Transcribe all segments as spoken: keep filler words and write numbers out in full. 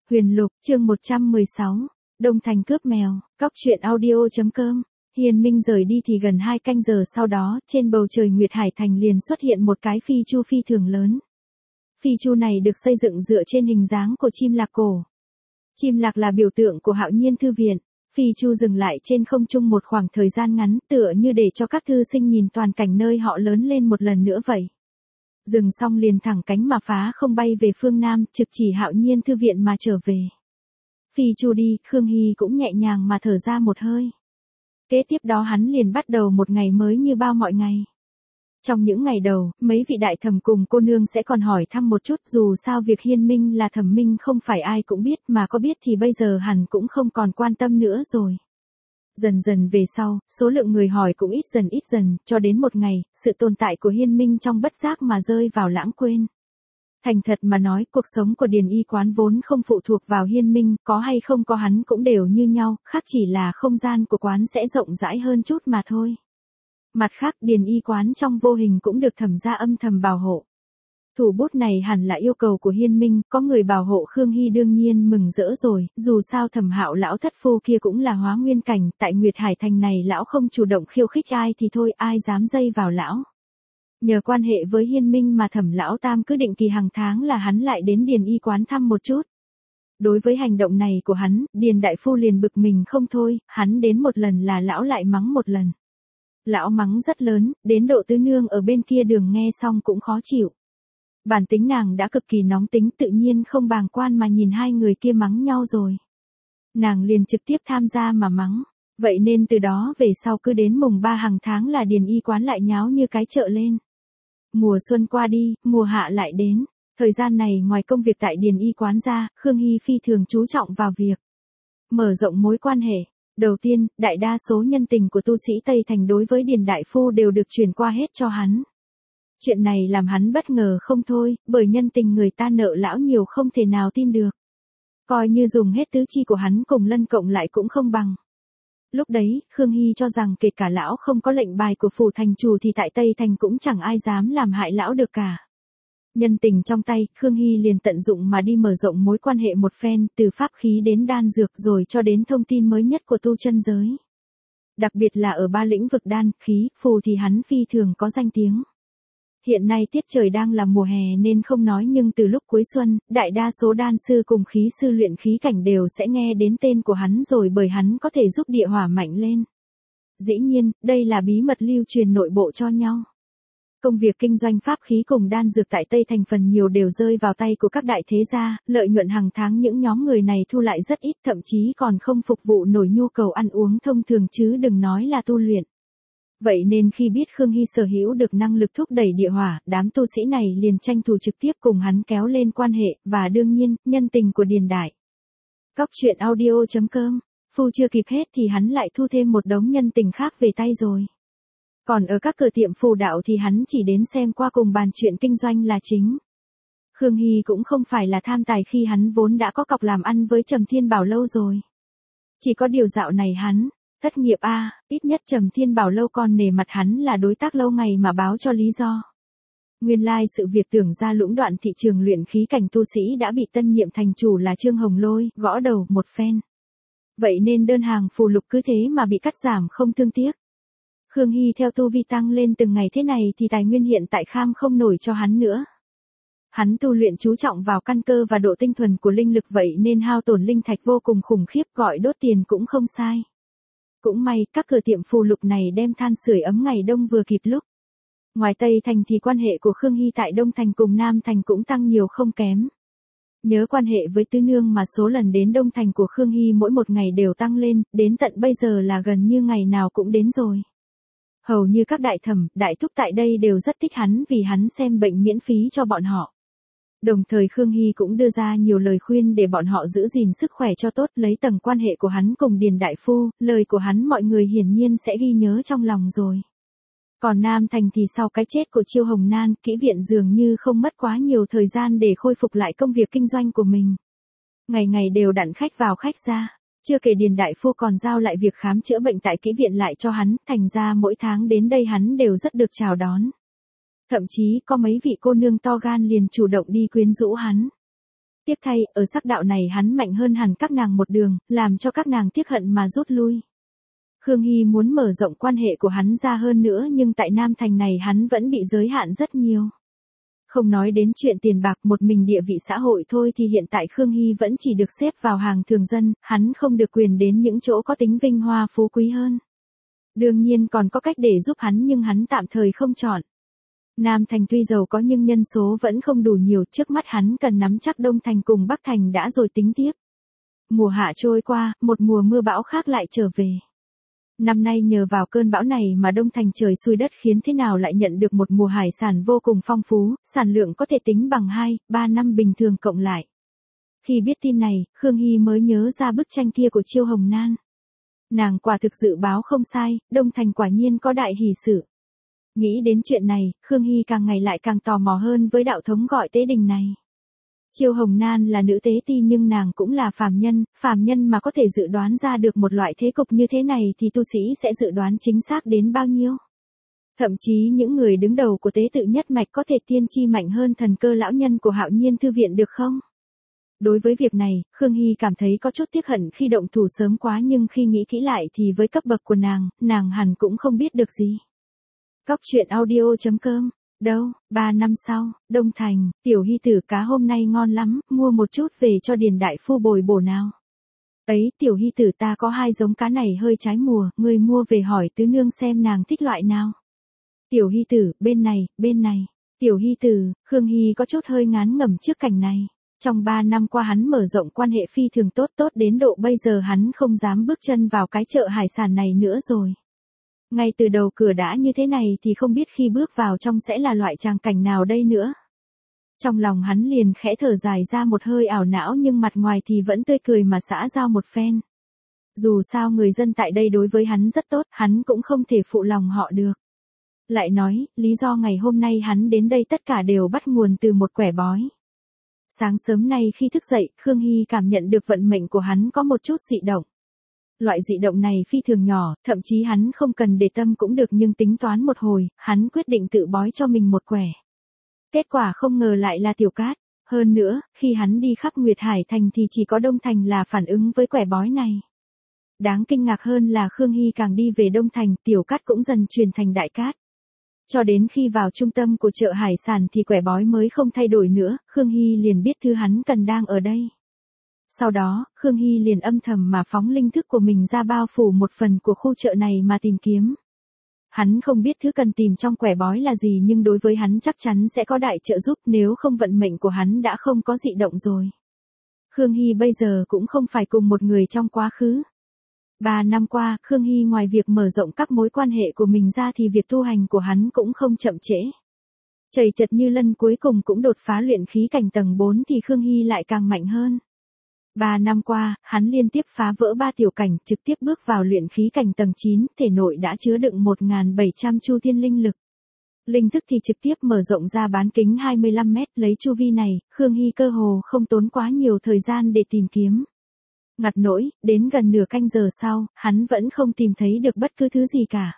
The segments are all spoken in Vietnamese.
Huyền Lục, chương một trăm mười sáu, Đông Thành cướp mèo, cóc truyện audio.com. Hiên Minh rời đi thì gần hai canh giờ sau đó, trên bầu trời Nguyệt Hải Thành liền xuất hiện một cái phi chu phi thường lớn. Phi chu này được xây dựng dựa trên hình dáng của chim lạc cổ. Chim lạc là biểu tượng của Hạo Nhiên Thư Viện. Phi chu dừng lại trên không trung một khoảng thời gian ngắn, tựa như để cho các thư sinh nhìn toàn cảnh nơi họ lớn lên một lần nữa vậy. Dừng xong liền thẳng cánh mà phá không bay về phương Nam, trực chỉ Hạo Nhiên Thư Viện mà trở về. Phi chu đi, Khương Hy cũng nhẹ nhàng mà thở ra một hơi. Kế tiếp đó hắn liền bắt đầu một ngày mới như bao mọi ngày. Trong những ngày đầu, mấy vị đại thẩm cùng cô nương sẽ còn hỏi thăm một chút, dù sao việc Hiên Minh là thẩm minh không phải ai cũng biết, mà có biết thì bây giờ hẳn cũng không còn quan tâm nữa rồi. Dần dần về sau, số lượng người hỏi cũng ít dần ít dần, cho đến một ngày, sự tồn tại của Hiên Minh trong bất giác mà rơi vào lãng quên. Thành thật mà nói, cuộc sống của Điền Y Quán vốn không phụ thuộc vào Hiên Minh, có hay không có hắn cũng đều như nhau, khác chỉ là không gian của quán sẽ rộng rãi hơn chút mà thôi. Mặt khác, Điền Y Quán trong vô hình cũng được thẩm gia âm thầm bảo hộ. Thủ bút này hẳn là yêu cầu của Hiên Minh, có người bảo hộ Khương Hy đương nhiên mừng rỡ rồi, dù sao Thẩm Hạo lão thất phu kia cũng là hóa nguyên cảnh, tại Nguyệt Hải Thành này lão không chủ động khiêu khích ai thì thôi, ai dám dây vào lão. Nhờ quan hệ với Hiên Minh mà Thẩm lão tam cứ định kỳ hàng tháng là hắn lại đến Điền Y Quán thăm một chút. Đối với hành động này của hắn, Điền đại phu liền bực mình không thôi, hắn đến một lần là lão lại mắng một lần. Lão mắng rất lớn, đến độ tứ nương ở bên kia đường nghe xong cũng khó chịu. Bản tính nàng đã cực kỳ nóng tính, tự nhiên không bàng quan mà nhìn hai người kia mắng nhau rồi. Nàng liền trực tiếp tham gia mà mắng. Vậy nên từ đó về sau cứ đến mùng ba hàng tháng là Điền Y Quán lại nháo như cái chợ lên. Mùa xuân qua đi, mùa hạ lại đến. Thời gian này ngoài công việc tại Điền Y Quán ra, Khương Hy phi thường chú trọng vào việc mở rộng mối quan hệ. Đầu tiên, đại đa số nhân tình của tu sĩ Tây Thành đối với Điền đại phu đều được truyền qua hết cho hắn. Chuyện này làm hắn bất ngờ không thôi, bởi nhân tình người ta nợ lão nhiều không thể nào tin được. Coi như dùng hết tứ chi của hắn cùng lân cộng lại cũng không bằng. Lúc đấy, Khương Hy cho rằng kể cả lão không có lệnh bài của phủ thành chủ thì tại Tây Thành cũng chẳng ai dám làm hại lão được cả. Nhân tình trong tay, Khương Hy liền tận dụng mà đi mở rộng mối quan hệ một phen, từ pháp khí đến đan dược rồi cho đến thông tin mới nhất của tu chân giới. Đặc biệt là ở ba lĩnh vực đan, khí, phù thì hắn phi thường có danh tiếng. Hiện nay tiết trời đang là mùa hè nên không nói, nhưng từ lúc cuối xuân, đại đa số đan sư cùng khí sư luyện khí cảnh đều sẽ nghe đến tên của hắn rồi, bởi hắn có thể giúp địa hỏa mạnh lên. Dĩ nhiên, đây là bí mật lưu truyền nội bộ cho nhau. Công việc kinh doanh pháp khí cùng đan dược tại Tây Thành phần nhiều đều rơi vào tay của các đại thế gia, lợi nhuận hàng tháng những nhóm người này thu lại rất ít, thậm chí còn không phục vụ nổi nhu cầu ăn uống thông thường chứ đừng nói là tu luyện. Vậy nên khi biết Khương Hy sở hữu được năng lực thúc đẩy địa hỏa, đám tu sĩ này liền tranh thủ trực tiếp cùng hắn kéo lên quan hệ, và đương nhiên, nhân tình của Điền đại. Cóc truyện audio.com, phu chưa kịp hết thì hắn lại thu thêm một đống nhân tình khác về tay rồi. Còn ở các cửa tiệm phù đạo thì hắn chỉ đến xem qua cùng bàn chuyện kinh doanh là chính. Khương Hy cũng không phải là tham tài khi hắn vốn đã có cọc làm ăn với Trầm Thiên Bảo lâu rồi. Chỉ có điều dạo này hắn thất nghiệp a, à, ít nhất Trầm Thiên Bảo lâu còn nể mặt hắn là đối tác lâu ngày mà báo cho lý do. Nguyên lai like sự việc tưởng ra lũng đoạn thị trường luyện khí cảnh tu sĩ đã bị tân nhiệm thành chủ là Trương Hồng Lôi gõ đầu một phen. Vậy nên đơn hàng phù lục cứ thế mà bị cắt giảm không thương tiếc. Khương Hy theo tu vi tăng lên từng ngày thế này thì tài nguyên hiện tại kham không nổi cho hắn nữa. Hắn tu luyện chú trọng vào căn cơ và độ tinh thuần của linh lực, vậy nên hao tổn linh thạch vô cùng khủng khiếp, gọi đốt tiền cũng không sai. Cũng may, các cửa tiệm phù lục này đem than sưởi ấm ngày đông vừa kịp lúc. Ngoài Tây Thành thì quan hệ của Khương Hy tại Đông Thành cùng Nam Thành cũng tăng nhiều không kém. Nhớ quan hệ với tứ nương mà số lần đến Đông Thành của Khương Hy mỗi một ngày đều tăng lên, đến tận bây giờ là gần như ngày nào cũng đến rồi. Hầu như các đại thẩm, đại thúc tại đây đều rất thích hắn vì hắn xem bệnh miễn phí cho bọn họ. Đồng thời Khương Hy cũng đưa ra nhiều lời khuyên để bọn họ giữ gìn sức khỏe cho tốt, lấy tầng quan hệ của hắn cùng Điền đại phu, lời của hắn mọi người hiển nhiên sẽ ghi nhớ trong lòng rồi. Còn Nam Thành thì sau cái chết của Chiêu Hồng Nan, kỹ viện dường như không mất quá nhiều thời gian để khôi phục lại công việc kinh doanh của mình. Ngày ngày đều đặn khách vào khách ra. Chưa kể Điền đại phu còn giao lại việc khám chữa bệnh tại kỹ viện lại cho hắn, thành ra mỗi tháng đến đây hắn đều rất được chào đón. Thậm chí có mấy vị cô nương to gan liền chủ động đi quyến rũ hắn. Tiếc thay, ở sắc đạo này hắn mạnh hơn hẳn các nàng một đường, làm cho các nàng tiếc hận mà rút lui. Khương Hy muốn mở rộng quan hệ của hắn ra hơn nữa nhưng tại Nam Thành này hắn vẫn bị giới hạn rất nhiều. Không nói đến chuyện tiền bạc, một mình địa vị xã hội thôi thì hiện tại Khương Hy vẫn chỉ được xếp vào hàng thường dân, hắn không được quyền đến những chỗ có tính vinh hoa phú quý hơn. Đương nhiên còn có cách để giúp hắn nhưng hắn tạm thời không chọn. Nam Thành tuy giàu có nhưng nhân số vẫn không đủ nhiều, trước mắt hắn cần nắm chắc Đông Thành cùng Bắc Thành đã rồi tính tiếp. Mùa hạ trôi qua, một mùa mưa bão khác lại trở về. Năm nay nhờ vào cơn bão này mà Đông Thành trời xui đất khiến thế nào lại nhận được một mùa hải sản vô cùng phong phú, sản lượng có thể tính bằng hai, ba năm bình thường cộng lại. Khi biết tin này, Khương Hy mới nhớ ra bức tranh kia của Chiêu Hồng Nan. Nàng quả thực dự báo không sai, Đông Thành quả nhiên có đại hỷ sự. Nghĩ đến chuyện này, Khương Hy càng ngày lại càng tò mò hơn với đạo thống gọi tế đình này. Chiêu Hồng Nan là nữ tế ti nhưng nàng cũng là phàm nhân, phàm nhân mà có thể dự đoán ra được một loại thế cục như thế này thì tu sĩ sẽ dự đoán chính xác đến bao nhiêu. Thậm chí những người đứng đầu của tế tự nhất mạch có thể tiên tri mạnh hơn thần cơ lão nhân của Hạo Nhiên Thư Viện được không? Đối với việc này, Khương Hy cảm thấy có chút tiếc hận khi động thủ sớm quá nhưng khi nghĩ kỹ lại thì với cấp bậc của nàng, nàng hẳn cũng không biết được gì. Cóc truyện audio chấm com. Đâu, ba năm sau, Đông Thành, tiểu hy tử cá hôm nay ngon lắm, mua một chút về cho Điền đại phu bồi bổ nào. Ấy, tiểu hy tử ta có hai giống cá này hơi trái mùa, ngươi mua về hỏi tứ nương xem nàng thích loại nào. Tiểu hy tử, bên này, bên này. Tiểu hy tử, Khương Hy có chút hơi ngán ngẩm trước cảnh này. Trong ba năm qua hắn mở rộng quan hệ phi thường tốt tốt đến độ bây giờ hắn không dám bước chân vào cái chợ hải sản này nữa rồi. Ngay từ đầu cửa đã như thế này thì không biết khi bước vào trong sẽ là loại tràng cảnh nào đây nữa. Trong lòng hắn liền khẽ thở dài ra một hơi ảo não nhưng mặt ngoài thì vẫn tươi cười mà xã giao một phen. Dù sao người dân tại đây đối với hắn rất tốt, hắn cũng không thể phụ lòng họ được. Lại nói, lý do ngày hôm nay hắn đến đây tất cả đều bắt nguồn từ một quẻ bói. Sáng sớm nay khi thức dậy, Khương Hy cảm nhận được vận mệnh của hắn có một chút dị động. Loại dị động này phi thường nhỏ, thậm chí hắn không cần để tâm cũng được nhưng tính toán một hồi, hắn quyết định tự bói cho mình một quẻ. Kết quả không ngờ lại là Tiểu Cát. Hơn nữa, khi hắn đi khắp Nguyệt Hải Thành thì chỉ có Đông Thành là phản ứng với quẻ bói này. Đáng kinh ngạc hơn là Khương Hy càng đi về Đông Thành, Tiểu Cát cũng dần chuyển thành Đại Cát. Cho đến khi vào trung tâm của chợ hải sản thì quẻ bói mới không thay đổi nữa, Khương Hy liền biết thứ hắn cần đang ở đây. Sau đó, Khương Hy liền âm thầm mà phóng linh thức của mình ra bao phủ một phần của khu chợ này mà tìm kiếm. Hắn không biết thứ cần tìm trong quẻ bói là gì nhưng đối với hắn chắc chắn sẽ có đại trợ giúp nếu không vận mệnh của hắn đã không có dị động rồi. Khương Hy bây giờ cũng không phải cùng một người trong quá khứ. Ba năm qua, Khương Hy ngoài việc mở rộng các mối quan hệ của mình ra thì việc tu hành của hắn cũng không chậm trễ. Chầy chật như lân cuối cùng cũng đột phá luyện khí cảnh tầng bốn thì Khương Hy lại càng mạnh hơn. Ba năm qua, hắn liên tiếp phá vỡ ba tiểu cảnh, trực tiếp bước vào luyện khí cảnh tầng chín, thể nội đã chứa đựng một nghìn bảy trăm chu thiên linh lực. Linh thức thì trực tiếp mở rộng ra bán kính hai mươi lăm mét, lấy chu vi này, Khương Hy cơ hồ không tốn quá nhiều thời gian để tìm kiếm. Ngặt nỗi, đến gần nửa canh giờ sau, hắn vẫn không tìm thấy được bất cứ thứ gì cả.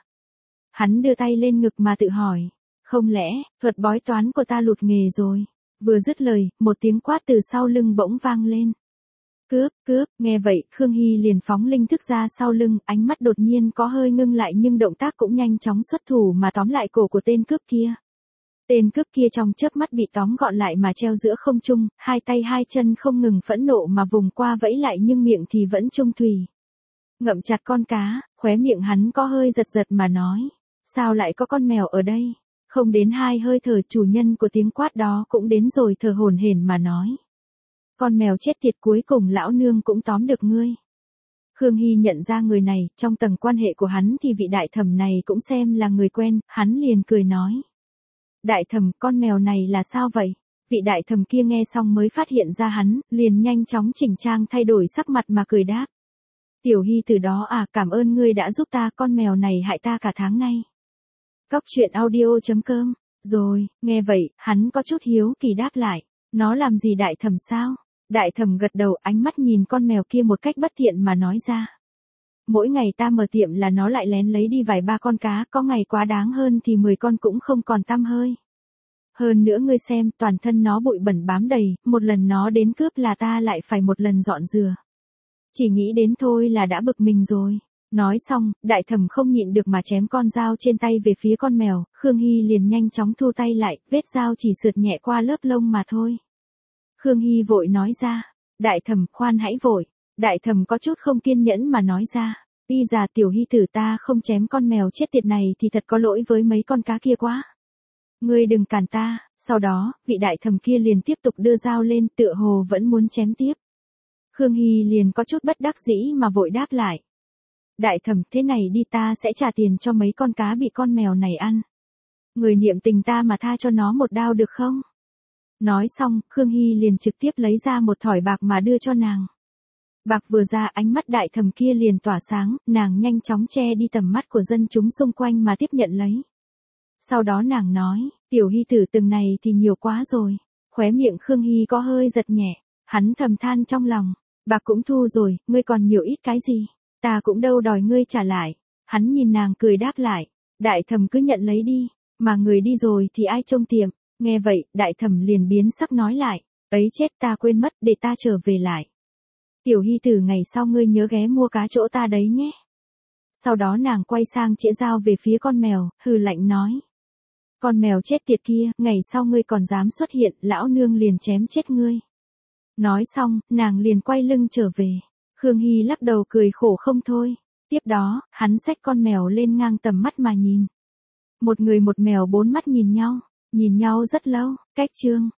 Hắn đưa tay lên ngực mà tự hỏi, không lẽ, thuật bói toán của ta lụt nghề rồi. Vừa dứt lời, một tiếng quát từ sau lưng bỗng vang lên. Cướp, cướp, nghe vậy, Khương Hy liền phóng linh thức ra sau lưng, ánh mắt đột nhiên có hơi ngưng lại nhưng động tác cũng nhanh chóng xuất thủ mà tóm lại cổ của tên cướp kia. Tên cướp kia trong chớp mắt bị tóm gọn lại mà treo giữa không trung, hai tay hai chân không ngừng phẫn nộ mà vùng qua vẫy lại nhưng miệng thì vẫn trung thùy. Ngậm chặt con cá, khóe miệng hắn có hơi giật giật mà nói, sao lại có con mèo ở đây? Không đến hai hơi thở chủ nhân của tiếng quát đó cũng đến rồi thở hổn hển mà nói. Con mèo chết tiệt cuối cùng lão nương cũng tóm được ngươi. Khương Hy nhận ra người này, trong tầng quan hệ của hắn thì vị đại thẩm này cũng xem là người quen, hắn liền cười nói. Đại thẩm, con mèo này là sao vậy? Vị đại thẩm kia nghe xong mới phát hiện ra hắn, liền nhanh chóng chỉnh trang thay đổi sắc mặt mà cười đáp. Tiểu Hy từ đó à, cảm ơn ngươi đã giúp ta, con mèo này hại ta cả tháng nay. Cóc truyện audio chấm com. Rồi, nghe vậy, hắn có chút hiếu kỳ đáp lại. Nó làm gì đại thẩm sao? Đại thẩm gật đầu, ánh mắt nhìn con mèo kia một cách bất thiện mà nói ra. Mỗi ngày ta mở tiệm là nó lại lén lấy đi vài ba con cá, có ngày quá đáng hơn thì mười con cũng không còn tăm hơi. Hơn nữa ngươi xem, toàn thân nó bụi bẩn bám đầy, một lần nó đến cướp là ta lại phải một lần dọn rửa. Chỉ nghĩ đến thôi là đã bực mình rồi. Nói xong, đại thẩm không nhịn được mà chém con dao trên tay về phía con mèo, Khương Hy liền nhanh chóng thu tay lại, vết dao chỉ sượt nhẹ qua lớp lông mà thôi. Khương Hy vội nói ra, đại thẩm khoan hãy vội. Đại thẩm có chút không kiên nhẫn mà nói ra, y già tiểu Hy tử ta không chém con mèo chết tiệt này thì thật có lỗi với mấy con cá kia quá. Ngươi đừng cản ta. Sau đó, vị đại thẩm kia liền tiếp tục đưa dao lên, tựa hồ vẫn muốn chém tiếp. Khương Hy liền có chút bất đắc dĩ mà vội đáp lại. Đại thẩm, thế này đi, ta sẽ trả tiền cho mấy con cá bị con mèo này ăn. Người niệm tình ta mà tha cho nó một đao được không? Nói xong, Khương Hy liền trực tiếp lấy ra một thỏi bạc mà đưa cho nàng. Bạc vừa ra, ánh mắt đại thẩm kia liền tỏa sáng, nàng nhanh chóng che đi tầm mắt của dân chúng xung quanh mà tiếp nhận lấy. Sau đó nàng nói, tiểu Hy tử từng này thì nhiều quá rồi. Khóe miệng Khương Hy có hơi giật nhẹ, hắn thầm than trong lòng, bạc cũng thu rồi, ngươi còn nhiều ít cái gì, ta cũng đâu đòi ngươi trả lại. Hắn nhìn nàng cười đáp lại, đại thẩm cứ nhận lấy đi, mà người đi rồi thì ai trông tiệm. Nghe vậy, đại thẩm liền biến sắc nói lại, ấy chết, ta quên mất, để ta trở về lại. Tiểu Hy tử ngày sau ngươi nhớ ghé mua cá chỗ ta đấy nhé. Sau đó nàng quay sang chĩa dao về phía con mèo, hừ lạnh nói. Con mèo chết tiệt kia, ngày sau ngươi còn dám xuất hiện, lão nương liền chém chết ngươi. Nói xong, nàng liền quay lưng trở về. Khương Hy lắc đầu cười khổ không thôi. Tiếp đó, hắn xách con mèo lên ngang tầm mắt mà nhìn. Một người một mèo bốn mắt nhìn nhau, nhìn nhau rất lâu, cách chương.